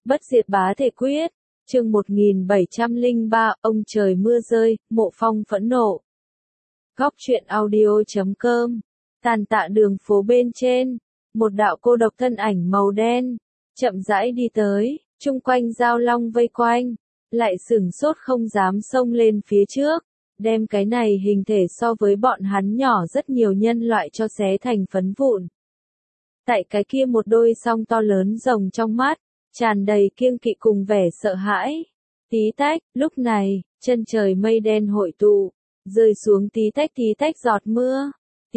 Bất diệt bá thể quyết, chương 1703, ông trời mưa rơi, Mộ Phong phẫn nộ. Góc truyện audio.com, tàn tạ đường phố bên trên, một đạo cô độc thân ảnh màu đen, chậm rãi đi tới, chung quanh Giao Long vây quanh, lại sửng sốt không dám xông lên phía trước, đem cái này hình thể so với bọn hắn nhỏ rất nhiều nhân loại cho xé thành phấn vụn. Tại cái kia một đôi song to lớn rồng trong mắt, tràn đầy kiêng kỵ cùng vẻ sợ hãi. Tí tách, lúc này, chân trời mây đen hội tụ, rơi xuống tí tách giọt mưa.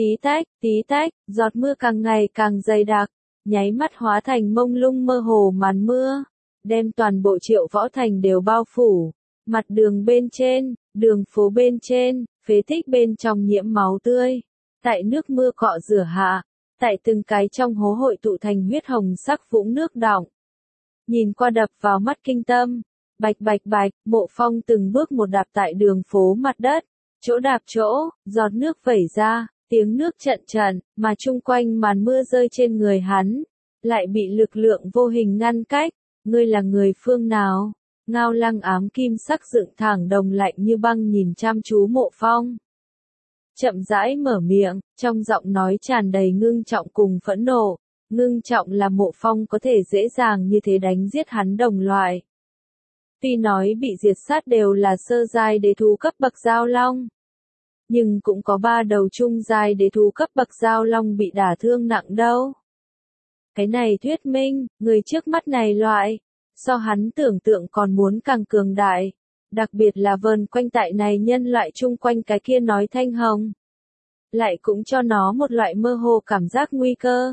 Tí tách, giọt mưa càng ngày càng dày đặc, nháy mắt hóa thành mông lung mơ hồ màn mưa, đem toàn bộ Triệu Võ Thành đều bao phủ. Mặt đường bên trên, đường phố bên trên, phế tích bên trong nhiễm máu tươi. Tại nước mưa cọ rửa hạ, tại từng cái trong hố hội tụ thành huyết hồng sắc vũng nước đọng. Nhìn qua đập vào mắt kinh tâm, bạch, Mộ Phong từng bước một đạp tại đường phố mặt đất, chỗ đạp chỗ, giọt nước vẩy ra, tiếng nước trận, mà chung quanh màn mưa rơi trên người hắn, lại bị lực lượng vô hình ngăn cách. Ngươi là người phương nào? Ngao Lăng ám kim sắc dựng thẳng đồng lạnh như băng nhìn chăm chú Mộ Phong. Chậm rãi mở miệng, trong giọng nói tràn đầy ngưng trọng cùng phẫn nộ. Ngưng trọng là Mộ Phong có thể dễ dàng như thế đánh giết hắn đồng loại. Tuy nói bị diệt sát đều là sơ giai đế thú cấp bậc Giao Long, nhưng cũng có 3 đầu trung giai đế thú cấp bậc Giao Long bị đả thương nặng đâu. Cái này thuyết minh, người trước mắt này loại, so hắn tưởng tượng còn muốn càng cường đại, đặc biệt là vờn quanh tại này nhân loại chung quanh cái kia nói thanh hồng, lại cũng cho nó một loại mơ hồ cảm giác nguy cơ.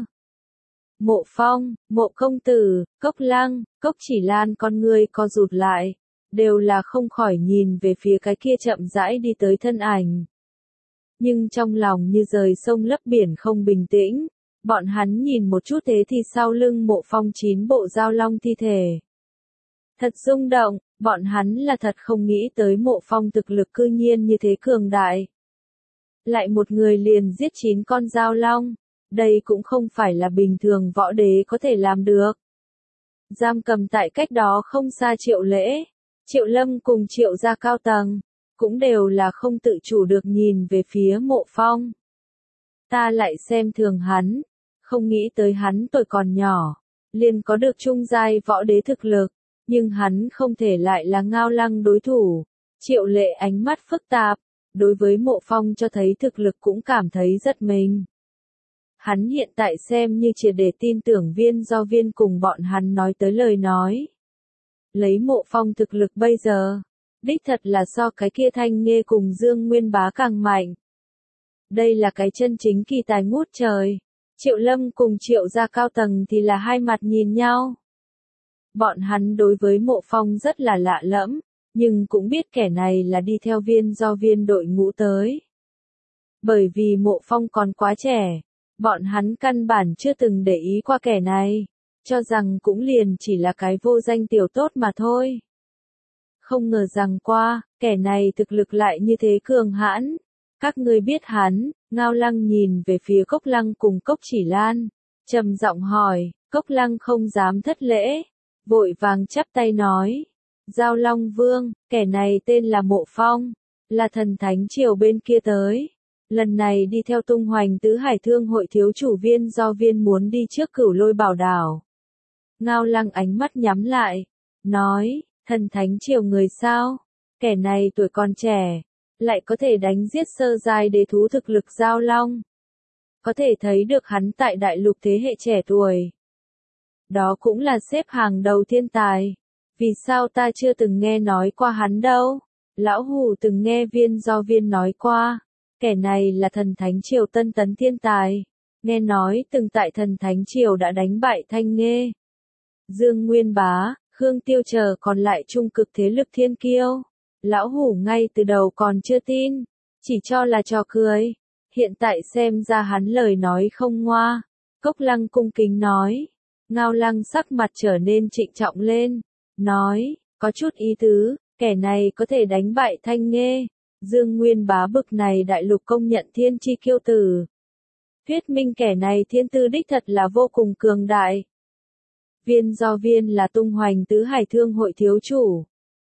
Mộ Phong, Mộ công tử, Cốc Lăng, Cốc Chỉ Lan con người co rụt lại, đều là không khỏi nhìn về phía cái kia chậm rãi đi tới thân ảnh. Nhưng trong lòng như rời sông lấp biển không bình tĩnh, bọn hắn nhìn một chút thế thì sau lưng Mộ Phong 9 bộ Giao Long thi thể. Thật rung động, bọn hắn là thật không nghĩ tới Mộ Phong thực lực cư nhiên như thế cường đại. Lại một người liền giết 9 con Giao Long. Đây cũng không phải là bình thường võ đế có thể làm được. Giam cầm tại cách đó không xa Triệu Lễ, Triệu Lâm cùng Triệu gia cao tầng, cũng đều là không tự chủ được nhìn về phía Mộ Phong. Ta lại xem thường hắn, không nghĩ tới hắn tuổi còn nhỏ, liền có được trung giai võ đế thực lực, nhưng hắn không thể lại là Ngao Lăng đối thủ. Triệu Lệ ánh mắt phức tạp, đối với Mộ Phong cho thấy thực lực cũng cảm thấy rất mình. Hắn hiện tại xem như triệt để tin tưởng Viên Do Viên cùng bọn hắn nói tới lời nói. Lấy Mộ Phong thực lực bây giờ, đích thật là so cái kia Thanh Nghê cùng Dương Nguyên Bá càng mạnh. Đây là cái chân chính kỳ tài ngút trời. Triệu Lâm cùng Triệu gia cao tầng thì là hai mặt nhìn nhau. Bọn hắn đối với Mộ Phong rất là lạ lẫm, nhưng cũng biết kẻ này là đi theo Viên Do Viên đội ngũ tới. Bởi vì Mộ Phong còn quá trẻ, bọn hắn căn bản chưa từng để ý qua kẻ này, cho rằng cũng liền chỉ là cái vô danh tiểu tốt mà thôi. Không ngờ rằng kẻ này thực lực lại như thế cường hãn. Các ngươi biết hắn? Ngao Lăng nhìn về phía Cốc Lăng cùng Cốc Chỉ Lan, trầm giọng hỏi. Cốc Lăng không dám thất lễ, vội vàng chắp tay nói. Giao Long Vương, kẻ này tên là Mộ Phong, là thần thánh triều bên kia tới. Lần này đi theo tung hoành tứ hải thương hội thiếu chủ Viên Do Viên muốn đi trước Cửu Lôi Bảo Đảo. Ngao Lăng ánh mắt nhắm lại, nói, thần thánh triều người sao? Kẻ này tuổi còn trẻ, lại có thể đánh giết sơ giai đế thú thực lực Giao Long. Có thể thấy được hắn tại đại lục thế hệ trẻ tuổi. Đó cũng là xếp hàng đầu thiên tài. Vì sao ta chưa từng nghe nói qua hắn đâu? Lão Hủ từng nghe Viên Do Viên nói qua. Kẻ này là thần thánh triều tân tấn thiên tài, nghe nói từng tại thần thánh triều đã đánh bại Thanh Nghê, Dương Nguyên Bá, Khương Tiêu chờ còn lại trung cực thế lực thiên kiêu. Lão Hủ ngay từ đầu còn chưa tin, chỉ cho là trò cười, hiện tại xem ra hắn lời nói không ngoa. Cốc Lăng cung kính nói. Ngao Lăng sắc mặt trở nên trịnh trọng lên, nói, có chút ý tứ, kẻ này có thể đánh bại Thanh Nghê, Dương Nguyên Bá bực này đại lục công nhận thiên chi kiêu tử. Thuyết minh kẻ này thiên tư đích thật là vô cùng cường đại. do viên là tung hoành tứ hải thương hội thiếu chủ.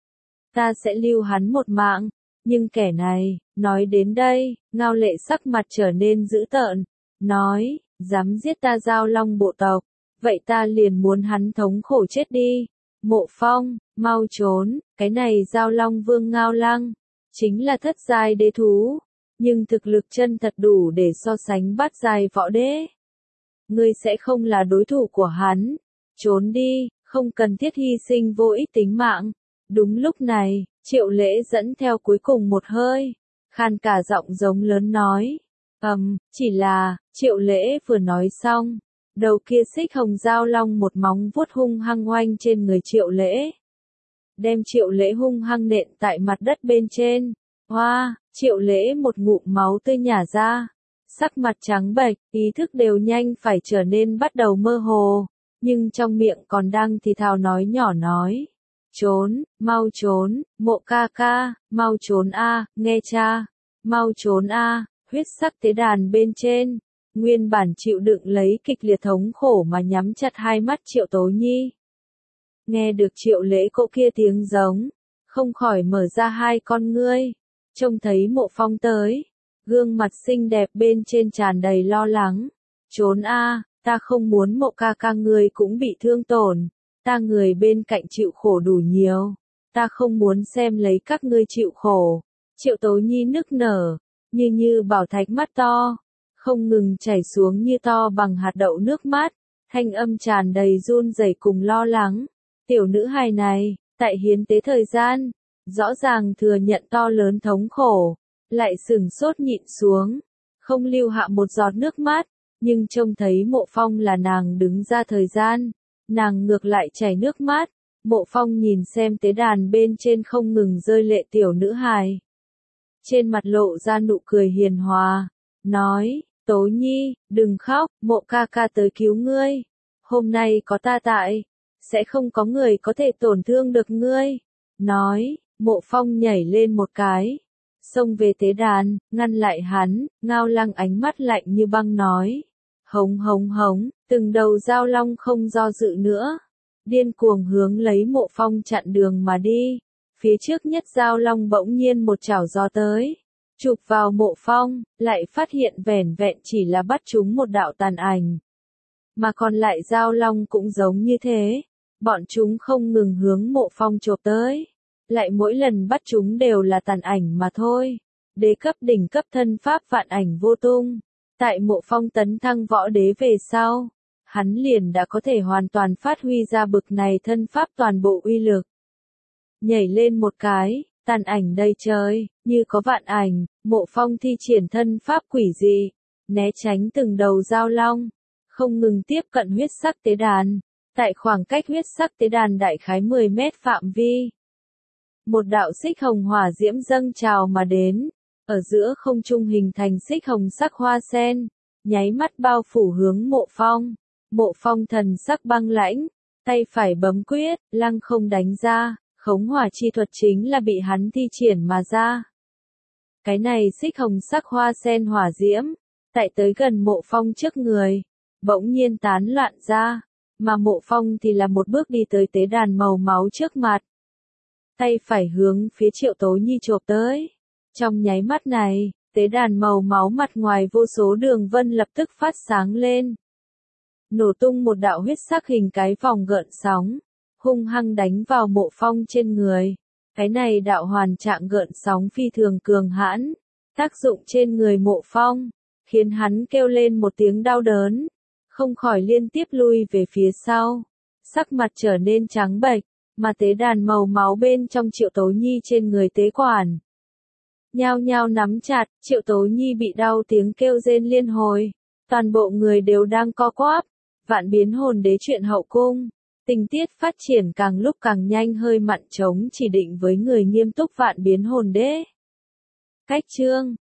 Ta sẽ lưu hắn một mạng, nhưng kẻ này, nói đến đây, Ngao Lệ sắc mặt trở nên dữ tợn, nói, dám giết ta Giao Long bộ tộc, vậy ta liền muốn hắn thống khổ chết đi. Mộ Phong, mau trốn, cái này Giao Long Vương Ngao Lăng, chính là thất giai đế thú, nhưng thực lực chân thật đủ để so sánh bát giai võ đế. Ngươi sẽ không là đối thủ của hắn, trốn đi, không cần thiết hy sinh vô ích tính mạng. Đúng lúc này, Triệu Lễ dẫn theo cuối cùng một hơi, khan cả giọng giống lớn nói, chỉ là, Triệu Lễ vừa nói xong, đầu kia xích hồng Giao Long một móng vuốt hung hăng oanh trên người Triệu Lễ. Đem Triệu Lễ hung hăng nện tại mặt đất bên trên. Hoa, Triệu Lễ một ngụm máu tươi nhả ra, sắc mặt trắng bệch, ý thức đều nhanh phải trở nên bắt đầu mơ hồ, nhưng trong miệng còn đang thì thào nói nhỏ nói. Trốn, mau trốn, Mộ ca ca, mau trốn a, nghe cha, mau trốn a. Huyết sắc tế đàn bên trên, nguyên bản chịu đựng lấy kịch liệt thống khổ mà nhắm chặt hai mắt Triệu Tố Nhi. Nghe được Triệu Lễ cỗ kia tiếng giống, không khỏi mở ra hai con ngươi, trông thấy Mộ Phong tới, gương mặt xinh đẹp bên trên tràn đầy lo lắng. Trốn a, ta không muốn Mộ ca ca ngươi cũng bị thương tổn, ta người bên cạnh chịu khổ đủ nhiều, ta không muốn xem lấy các ngươi chịu khổ. Triệu Tố Nhi nức nở, như bảo thạch mắt to, không ngừng chảy xuống như to bằng hạt đậu nước mắt, thanh âm tràn đầy run rẩy cùng lo lắng. Tiểu nữ hài này, tại hiến tế thời gian, rõ ràng thừa nhận to lớn thống khổ, lại sừng sốt nhịn xuống, không lưu hạ một giọt nước mắt, nhưng trông thấy Mộ Phong là nàng đứng ra thời gian, nàng ngược lại chảy nước mắt. Mộ Phong nhìn xem tế đàn bên trên không ngừng rơi lệ tiểu nữ hài, trên mặt lộ ra nụ cười hiền hòa, nói, Tố Nhi, đừng khóc, Mộ ca ca tới cứu ngươi, hôm nay có ta tại, sẽ không có người có thể tổn thương được ngươi. Nói, Mộ Phong nhảy lên một cái, xông về tế đàn, ngăn lại hắn. Ngao Lăng ánh mắt lạnh như băng nói, hống hống hống, từng đầu Giao Long không do dự nữa, điên cuồng hướng lấy Mộ Phong chặn đường mà đi. Phía trước nhất Giao Long bỗng nhiên một chảo gió tới, chụp vào Mộ Phong, lại phát hiện vẻn vẹn chỉ là bắt chúng một đạo tàn ảnh. Mà còn lại Giao Long cũng giống như thế, bọn chúng không ngừng hướng Mộ Phong chộp tới, lại mỗi lần bắt chúng đều là tàn ảnh mà thôi. Đế cấp đỉnh cấp thân pháp vạn ảnh vô tung, tại Mộ Phong tấn thăng võ đế về sau, hắn liền đã có thể hoàn toàn phát huy ra bực này thân pháp toàn bộ uy lực. Nhảy lên một cái, tàn ảnh đầy trời, như có vạn ảnh, Mộ Phong thi triển thân pháp quỷ dị, né tránh từng đầu Giao Long, không ngừng tiếp cận huyết sắc tế đàn. Tại khoảng cách huyết sắc tế đàn đại khái 10 mét phạm vi, một đạo xích hồng hỏa diễm dâng trào mà đến, ở giữa không trung hình thành xích hồng sắc hoa sen, nháy mắt bao phủ hướng Mộ Phong. Mộ Phong thần sắc băng lãnh, tay phải bấm quyết, lăng không đánh ra, khống hỏa chi thuật chính là bị hắn thi triển mà ra. Cái này xích hồng sắc hoa sen hỏa diễm, tại tới gần Mộ Phong trước người, bỗng nhiên tán loạn ra, mà Mộ Phong thì là một bước đi tới tế đàn màu máu trước mặt. Tay phải hướng phía Triệu Tố Nhi chộp tới. Trong nháy mắt này, tế đàn màu máu mặt ngoài vô số đường vân lập tức phát sáng lên. Nổ tung một đạo huyết sắc hình cái vòng gợn sóng, hung hăng đánh vào Mộ Phong trên người. Cái này đạo hoàn trạng gợn sóng phi thường cường hãn, tác dụng trên người Mộ Phong, khiến hắn kêu lên một tiếng đau đớn, không khỏi liên tiếp lui về phía sau, sắc mặt trở nên trắng bệch, mà tế đàn màu máu bên trong Triệu Tố Nhi trên người tế quản nhao nhao nắm chặt. Triệu Tố Nhi bị đau tiếng kêu rên liên hồi, toàn bộ người đều đang co quắp. Vạn Biến Hồn Đế truyện hậu cung, tình tiết phát triển càng lúc càng nhanh, hơi mặn trống chỉ định với người nghiêm túc Vạn Biến Hồn Đế. Cách chương